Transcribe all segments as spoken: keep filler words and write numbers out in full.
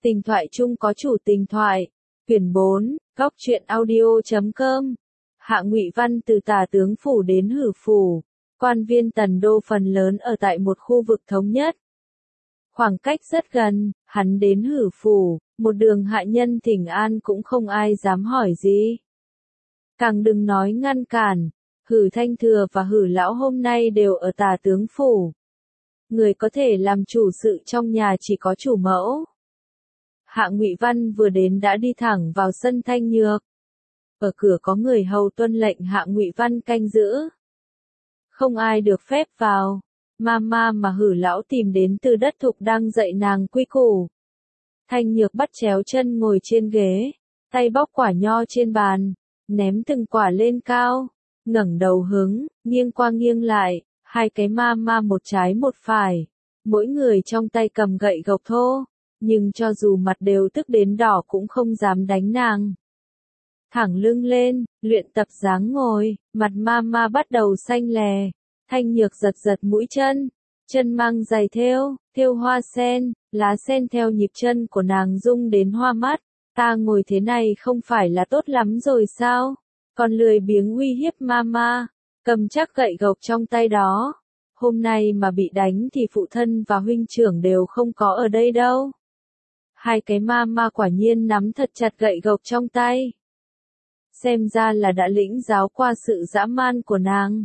Tình thoại chung có chủ tình thoại. Quyển bốn, góc truyện audio chấm com. Hạ Ngụy Văn từ Tả Tướng Phủ đến Hử Phủ. Quan viên Tần Đô phần lớn ở tại một khu vực thống nhất. Khoảng cách rất gần, hắn đến Hử Phủ, một đường hạ nhân thỉnh an cũng không ai dám hỏi gì. Càng đừng nói ngăn cản, Hử Thanh Thừa và Hử Lão hôm nay đều ở Tả Tướng Phủ. Người có thể làm chủ sự trong nhà chỉ có chủ mẫu. Hạ Ngụy Văn vừa đến đã đi thẳng vào sân Thanh Nhược. Ở cửa có người hầu tuân lệnh Hạ Ngụy Văn canh giữ. Không ai được phép vào. Mama mà Hử Lão tìm đến từ đất thục đang dạy nàng quy củ. Thanh Nhược bắt chéo chân ngồi trên ghế, tay bóc quả nho trên bàn, ném từng quả lên cao, ngẩng đầu hướng, nghiêng qua nghiêng lại, hai cái mama một trái một phải, mỗi người trong tay cầm gậy gộc thô, nhưng cho dù mặt đều tức đến đỏ cũng không dám đánh nàng. Thẳng lưng lên, luyện tập dáng ngồi, mặt mama bắt đầu xanh lè. Thanh Nhược giật giật mũi chân, chân mang giày thêu, thêu hoa sen, lá sen theo nhịp chân của nàng rung đến hoa mắt. Ta ngồi thế này không phải là tốt lắm rồi sao? Còn lười biếng uy hiếp mama, cầm chắc gậy gộc trong tay đó. Hôm nay mà bị đánh thì phụ thân và huynh trưởng đều không có ở đây đâu. Hai cái mama quả nhiên nắm thật chặt gậy gộc trong tay. Xem ra là đã lĩnh giáo qua sự dã man của nàng.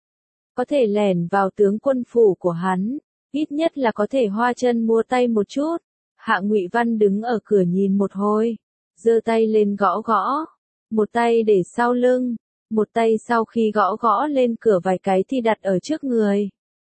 Có thể lẻn vào tướng quân phủ của hắn, ít nhất là có thể hoa chân múa tay một chút. Hạ Ngụy Văn đứng ở cửa nhìn một hồi, giơ tay lên gõ gõ, một tay để sau lưng, một tay sau khi gõ gõ lên cửa vài cái thì đặt ở trước người.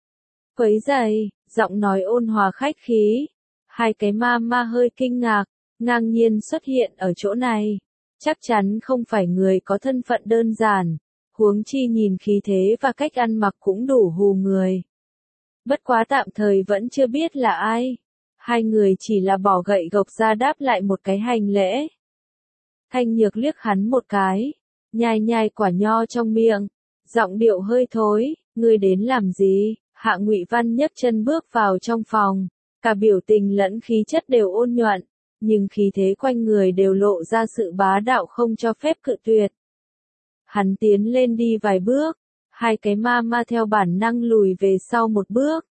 Quấy giày, giọng nói ôn hòa khách khí. Hai cái mama hơi kinh ngạc, ngang nhiên xuất hiện ở chỗ này. Chắc chắn không phải người có thân phận đơn giản, huống chi nhìn khí thế và cách ăn mặc cũng đủ hù người. Bất quá tạm thời vẫn chưa biết là ai. Hai người chỉ là bỏ gậy gộc ra đáp lại một cái hành lễ. Thanh Nhược liếc hắn một cái, nhai nhai quả nho trong miệng, giọng điệu hơi thối, ngươi đến làm gì? Hạ Ngụy Văn nhấc chân bước vào trong phòng, cả biểu tình lẫn khí chất đều ôn nhuận, nhưng khí thế quanh người đều lộ ra sự bá đạo không cho phép cự tuyệt. Hắn tiến lên đi vài bước, hai cái mama theo bản năng lùi về sau một bước.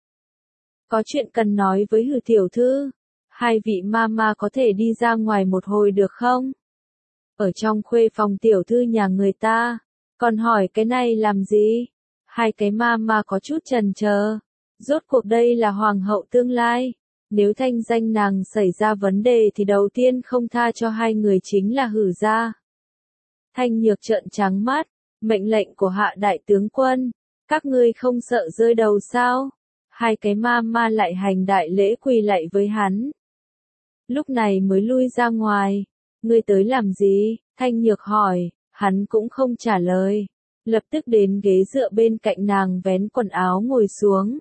Có chuyện cần nói với Hử tiểu thư, hai vị mama có thể đi ra ngoài một hồi được không? Ở trong khuê phòng tiểu thư nhà người ta, còn hỏi cái này làm gì? Hai cái mama có chút chần chờ, rốt cuộc đây là hoàng hậu tương lai, nếu thanh danh nàng xảy ra vấn đề thì đầu tiên không tha cho hai người chính là Hử gia. Thanh Nhược trợn trắng mắt, mệnh lệnh của Hạ đại tướng quân, các ngươi không sợ rơi đầu sao? Hai cái mama lại hành đại lễ quỳ lạy với hắn. Lúc này mới lui ra ngoài, ngươi tới làm gì? Thanh Nhược hỏi, hắn cũng không trả lời, lập tức đến ghế dựa bên cạnh nàng vén quần áo ngồi xuống.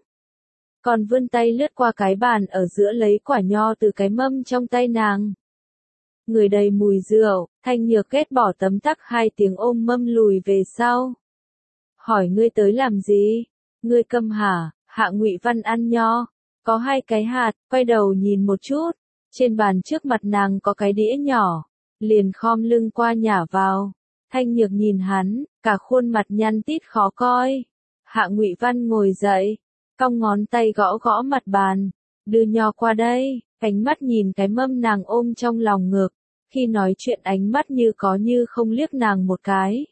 Còn vươn tay lướt qua cái bàn ở giữa lấy quả nho từ cái mâm trong tay nàng. Người đầy mùi rượu, Thanh Nhược ghét bỏ tấm tắc hai tiếng ôm mâm lùi về sau. Hỏi ngươi tới làm gì? Ngươi câm hả? Hạ Ngụy Văn ăn nho, có hai cái hạt, quay đầu nhìn một chút, trên bàn trước mặt nàng có cái đĩa nhỏ, liền khom lưng qua nhả vào. Thanh Nhược nhìn hắn, cả khuôn mặt nhăn tít khó coi. Hạ Ngụy Văn ngồi dậy, cong ngón tay gõ gõ mặt bàn, đưa nho qua đây, ánh mắt nhìn cái mâm nàng ôm trong lòng ngực, khi nói chuyện ánh mắt như có như không liếc nàng một cái.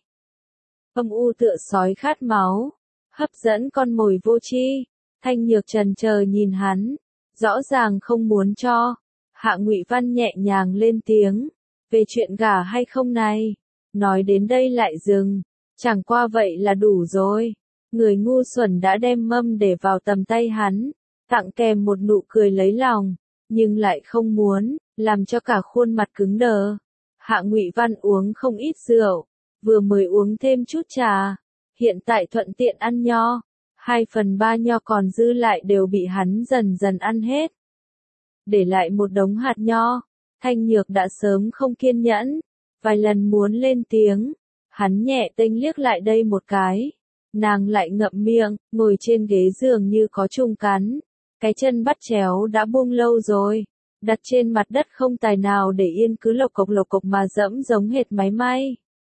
Âm u tựa sói khát máu, hấp dẫn con mồi vô tri. Thanh Nhược trần chờ nhìn hắn, rõ ràng không muốn cho. Hạ Ngụy Văn nhẹ nhàng lên tiếng, về chuyện gả hay không này, nói đến đây lại dừng, chẳng qua vậy là đủ rồi. Người ngu xuẩn đã đem mâm để vào tầm tay hắn, tặng kèm một nụ cười lấy lòng, nhưng lại không muốn, làm cho cả khuôn mặt cứng đờ. Hạ Ngụy Văn uống không ít rượu, vừa mới uống thêm chút trà, hiện tại thuận tiện ăn nho, hai phần ba nho còn dư lại đều bị hắn dần dần ăn hết. Để lại một đống hạt nho, Thanh Nhược đã sớm không kiên nhẫn, vài lần muốn lên tiếng, hắn nhẹ tênh liếc lại đây một cái. Nàng lại ngậm miệng, ngồi trên ghế giường như có trùng cắn, cái chân bắt chéo đã buông lâu rồi, đặt trên mặt đất không tài nào để yên, cứ lộc cộc lộc cộc mà dẫm giống hệt máy may.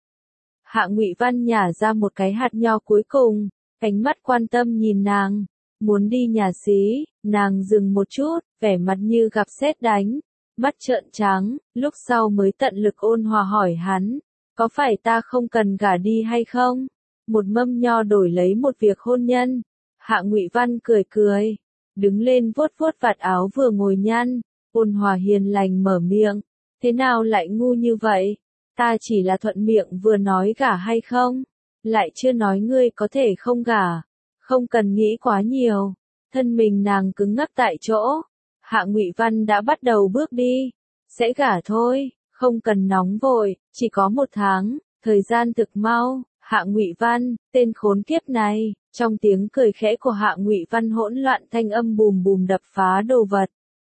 Hạ Ngụy Văn nhả ra một cái hạt nho cuối cùng, ánh mắt quan tâm nhìn nàng. Muốn đi nhà xí, nàng dừng một chút, vẻ mặt như gặp sét đánh, mắt trợn trắng, lúc sau mới tận lực ôn hòa hỏi hắn, có phải ta không cần gả đi hay không? Một mâm nho đổi lấy một việc hôn nhân. Hạ Ngụy Văn cười cười, đứng lên vuốt vuốt vạt áo vừa ngồi nhăn, ôn hòa hiền lành mở miệng, thế nào lại ngu như vậy? Ta chỉ là thuận miệng vừa nói gả hay không, lại chưa nói ngươi có thể không gả, không cần nghĩ quá nhiều. Thân mình nàng cứng ngắc tại chỗ. Hạ Ngụy Văn đã bắt đầu bước đi, sẽ gả thôi, không cần nóng vội, chỉ có một tháng, thời gian thực mau. Hạ Ngụy Văn, tên khốn kiếp này, trong tiếng cười khẽ của Hạ Ngụy Văn hỗn loạn thanh âm bùm bùm đập phá đồ vật.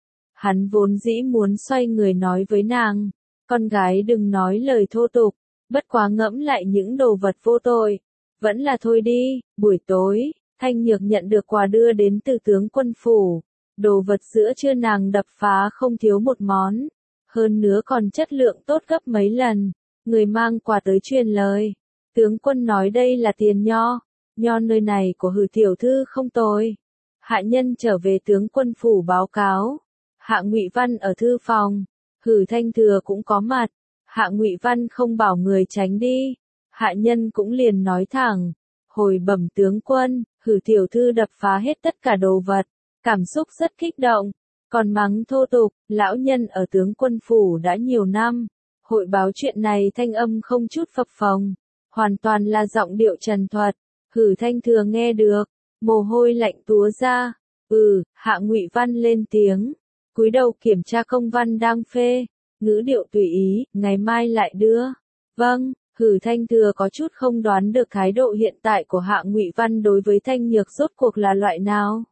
Hắn vốn dĩ muốn xoay người nói với nàng, con gái đừng nói lời thô tục, bất quá ngẫm lại những đồ vật vô tội, vẫn là thôi đi. Buổi tối, Thanh Nhược nhận được quà đưa đến từ tướng quân phủ, đồ vật giữa trưa nàng đập phá không thiếu một món, hơn nữa còn chất lượng tốt gấp mấy lần. Người mang quà tới truyền lời, tướng quân nói đây là tiền nho, nho nơi này của Hử tiểu thư không tồi. Hạ nhân trở về tướng quân phủ báo cáo. Hạ Ngụy Văn ở thư phòng, Hử Thanh Thừa cũng có mặt. Hạ Ngụy Văn không bảo người tránh đi, hạ nhân cũng liền nói thẳng, hồi bẩm tướng quân, Hử tiểu thư đập phá hết tất cả đồ vật, cảm xúc rất kích động, còn mắng thô tục. Lão nhân ở tướng quân phủ đã nhiều năm, hội báo chuyện này thanh âm không chút phập phồng, hoàn toàn là giọng điệu trần thuật. Hử Thanh Thừa nghe được, mồ hôi lạnh túa ra. Ừ, Hạ Ngụy Văn lên tiếng, cúi đầu kiểm tra công văn đang phê, ngữ điệu tùy ý, ngày mai lại đưa. Vâng. Hử Thanh Thừa có chút không đoán được thái độ hiện tại của Hạ Ngụy Văn đối với Thanh Nhược rốt cuộc là loại nào.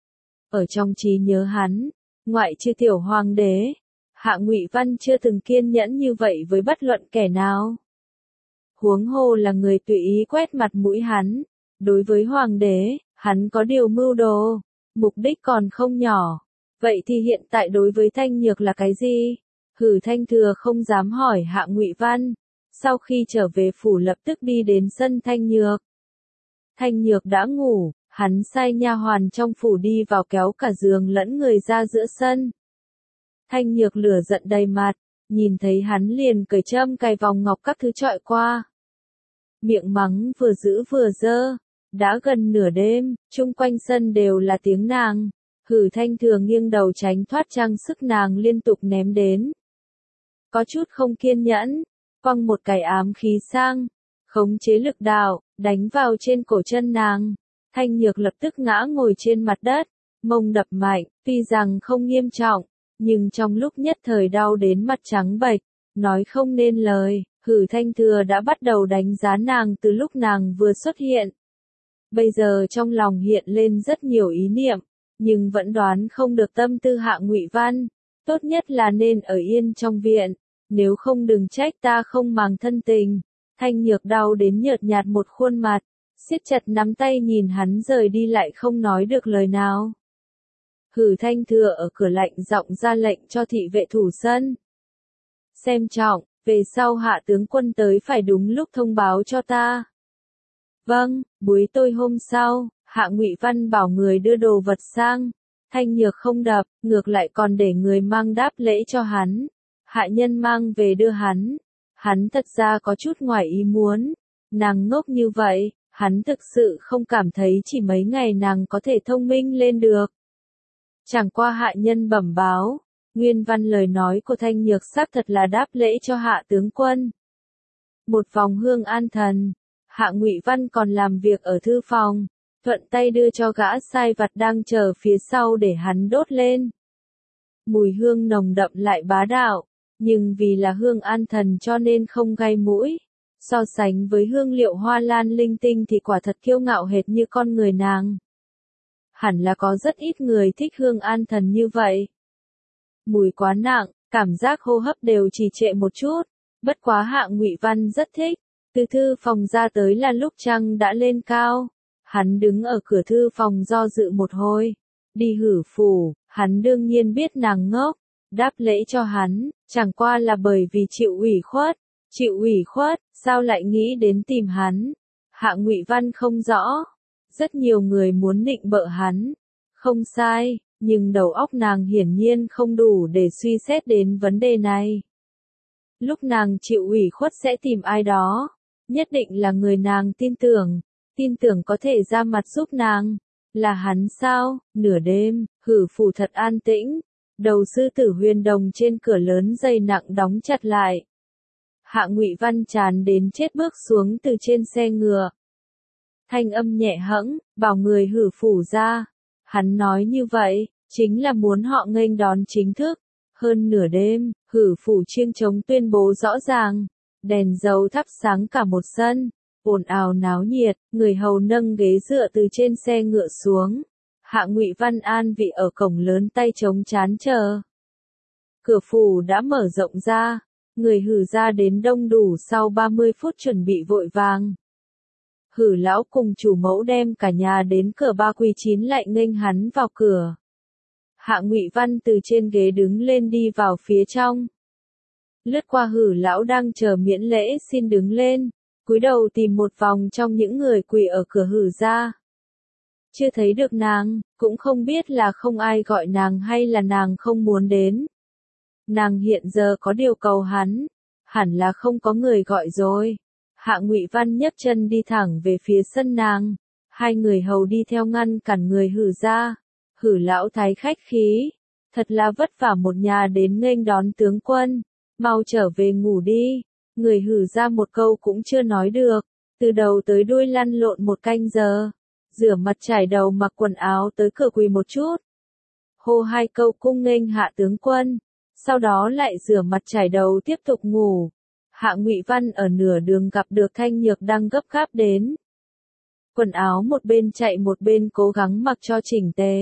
Ở trong trí nhớ hắn, ngoại trừ tiểu hoàng đế, Hạ Ngụy Văn chưa từng kiên nhẫn như vậy với bất luận kẻ nào. Huống hồ là người tùy ý quét mặt mũi hắn. Đối với hoàng đế, hắn có điều mưu đồ, mục đích còn không nhỏ. Vậy thì hiện tại đối với Thanh Nhược là cái gì? Hử Thanh Thừa không dám hỏi Hạ Ngụy Văn. Sau khi trở về phủ lập tức đi đến sân Thanh Nhược. Thanh Nhược đã ngủ, hắn sai nha hoàn trong phủ đi vào kéo cả giường lẫn người ra giữa sân. Thanh Nhược lửa giận đầy mặt, nhìn thấy hắn liền cởi châm cài vòng ngọc các thứ trọi qua. Miệng mắng vừa dữ vừa dơ, đã gần nửa đêm, chung quanh sân đều là tiếng nàng. Hử Thanh Thừa nghiêng đầu tránh thoát trang sức nàng liên tục ném đến. Có chút không kiên nhẫn, quăng một cái ám khí sang, khống chế lực đạo, đánh vào trên cổ chân nàng. Thanh Nhược lập tức ngã ngồi trên mặt đất, mông đập mạnh, tuy rằng không nghiêm trọng, nhưng trong lúc nhất thời đau đến mặt trắng bệch, nói không nên lời. Hử Thanh Thừa đã bắt đầu đánh giá nàng từ lúc nàng vừa xuất hiện. Bây giờ trong lòng hiện lên rất nhiều ý niệm, nhưng vẫn đoán không được tâm tư Hạ Ngụy Văn. Tốt nhất là nên ở yên trong viện, nếu không đừng trách ta không màng thân tình. Thanh Nhược đau đến nhợt nhạt một khuôn mặt, siết chặt nắm tay nhìn hắn rời đi lại không nói được lời nào. Hử Thanh Thừa ở cửa lạnh giọng ra lệnh cho thị vệ thủ sân. Xem trọng, về sau Hạ tướng quân tới phải đúng lúc thông báo cho ta. Vâng. Buổi tối hôm sau, Hạ Ngụy Văn bảo người đưa đồ vật sang. Thanh Nhược không đập, ngược lại còn để người mang đáp lễ cho hắn. Hạ nhân mang về đưa hắn. Hắn thật ra có chút ngoài ý muốn. Nàng ngốc như vậy, hắn thực sự không cảm thấy chỉ mấy ngày nàng có thể thông minh lên được. Chẳng qua hạ nhân bẩm báo, nguyên văn lời nói của Thanh Nhược xác thật là đáp lễ cho Hạ tướng quân. Một vòng hương an thần, Hạ Ngụy Văn còn làm việc ở thư phòng, thuận tay đưa cho gã sai vặt đang chờ phía sau để hắn đốt lên. Mùi hương nồng đậm lại bá đạo, nhưng vì là hương an thần cho nên không gai mũi. So sánh với hương liệu hoa lan linh tinh thì quả thật kiêu ngạo hệt như con người nàng. Hẳn là có rất ít người thích hương an thần như vậy. Mùi quá nặng, cảm giác hô hấp đều trì trệ một chút, bất quá Hạ Ngụy Văn rất thích. Từ thư phòng ra tới là lúc trăng đã lên cao. Hắn đứng ở cửa thư phòng do dự một hồi. Đi Hử phủ, hắn đương nhiên biết nàng ngốc, đáp lễ cho hắn, chẳng qua là bởi vì chịu ủy khuất, chịu ủy khuất, sao lại nghĩ đến tìm hắn? Hạ Ngụy Văn không rõ, rất nhiều người muốn nịnh bợ hắn, không sai, nhưng đầu óc nàng hiển nhiên không đủ để suy xét đến vấn đề này. Lúc nàng chịu ủy khuất sẽ tìm ai đó, nhất định là người nàng tin tưởng, tin tưởng có thể ra mặt giúp nàng. Là hắn sao? Nửa đêm, Hử Phủ thật an tĩnh, đầu sư tử huyền đồng trên cửa lớn dày nặng đóng chặt lại. Hạ Ngụy Văn chán đến chết bước xuống từ trên xe ngựa. Thanh âm nhẹ hẫng, bảo người Hử Phủ ra. Hắn nói như vậy, chính là muốn họ nghênh đón chính thức. Hơn nửa đêm, Hử Phủ chiêng trống tuyên bố rõ ràng, đèn dầu thắp sáng cả một sân, ồn ào náo nhiệt, người hầu nâng ghế dựa từ trên xe ngựa xuống. Hạ Ngụy Văn an vị ở cổng lớn tay chống chán chờ. Cửa phủ đã mở rộng ra, người Hử ra đến đông đủ sau ba mươi phút chuẩn bị vội vàng. Hử lão cùng chủ mẫu đem cả nhà đến cửa ba quỳ chín lại nghênh hắn vào cửa. Hạ Ngụy Văn từ trên ghế đứng lên đi vào phía trong. Lướt qua Hử lão đang chờ miễn lễ xin đứng lên, cúi đầu tìm một vòng trong những người quỳ ở cửa Hử ra. Chưa thấy được nàng, cũng không biết là không ai gọi nàng hay là nàng không muốn đến. Nàng hiện giờ có điều cầu hắn, hẳn là không có người gọi rồi. Hạ Ngụy Văn nhấc chân đi thẳng về phía sân nàng, hai người hầu đi theo ngăn cản người Hử ra. Hử lão thái khách khí, thật là vất vả một nhà đến nghênh đón tướng quân, mau trở về ngủ đi. Người Hử ra một câu cũng chưa nói được, từ đầu tới đuôi lăn lộn một canh giờ, rửa mặt chải đầu mặc quần áo tới cửa quỳ một chút. Hô hai câu cung nghênh hạ tướng quân, sau đó lại rửa mặt chải đầu tiếp tục ngủ. Hạ Ngụy Văn ở nửa đường gặp được Thanh Nhược đang gấp gáp đến. Quần áo một bên chạy một bên cố gắng mặc cho chỉnh tề.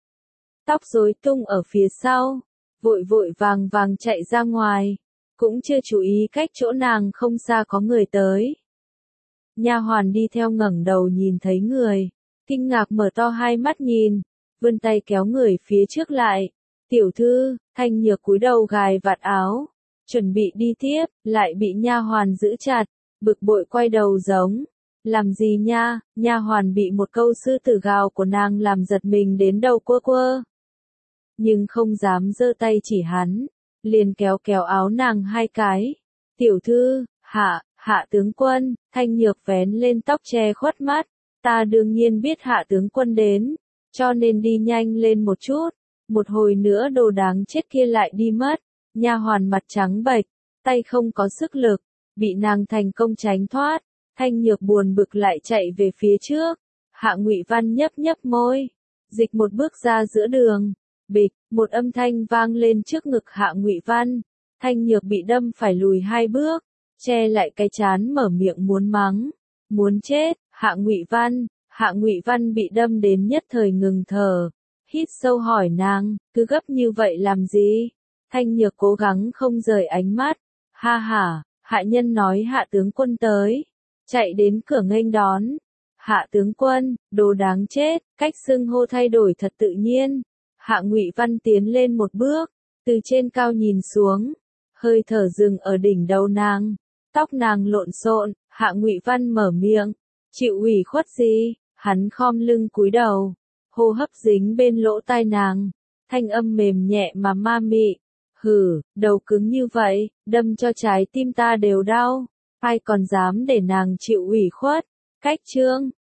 Tóc rối tung ở phía sau, vội vội vàng vàng chạy ra ngoài, cũng chưa chú ý cách chỗ nàng không xa có người tới. Nha hoàn đi theo ngẩng đầu nhìn thấy người, kinh ngạc mở to hai mắt nhìn, vươn tay kéo người phía trước lại. Tiểu thư, Thanh Nhược cúi đầu gài vạt áo, chuẩn bị đi tiếp, lại bị nha hoàn giữ chặt, bực bội quay đầu giống. Làm gì nha? Nha hoàn bị một câu sư tử gào của nàng làm giật mình đến đầu quơ quơ. Nhưng không dám giơ tay chỉ hắn, liền kéo kéo áo nàng hai cái. Tiểu thư, hạ, hạ tướng quân. Thanh Nhược vén lên tóc che khuất mắt. Ta đương nhiên biết hạ tướng quân đến, cho nên đi nhanh lên một chút. Một hồi nữa đồ đáng chết kia lại đi mất. Nha hoàn mặt trắng bệch, tay không có sức lực, bị nàng thành công tránh thoát. Thanh Nhược buồn bực lại chạy về phía trước. Hạ Ngụy Văn nhấp nhấp môi, dịch một bước ra giữa đường. Bịch, một âm thanh vang lên trước ngực Hạ Ngụy Văn. Thanh Nhược bị đâm phải lùi hai bước, che lại cái trán mở miệng muốn mắng, muốn chết. Hạ Ngụy Văn, Hạ Ngụy Văn bị đâm đến nhất thời ngừng thở, hít sâu hỏi nàng, cứ gấp như vậy làm gì? Thanh Nhược cố gắng không rời ánh mắt. Ha ha, hạ nhân nói hạ tướng quân tới, chạy đến cửa nghênh đón. Hạ tướng quân, đồ đáng chết, cách xưng hô thay đổi thật tự nhiên. Hạ Ngụy Văn tiến lên một bước, từ trên cao nhìn xuống, hơi thở dừng ở đỉnh đầu nàng, tóc nàng lộn xộn. Hạ Ngụy Văn mở miệng, chịu ủy khuất gì? Hắn khom lưng cúi đầu, hô hấp dính bên lỗ tai nàng, thanh âm mềm nhẹ mà ma mị. Hử, đầu cứng như vậy, đâm cho trái tim ta đều đau, ai còn dám để nàng chịu ủy khuất. Cách chương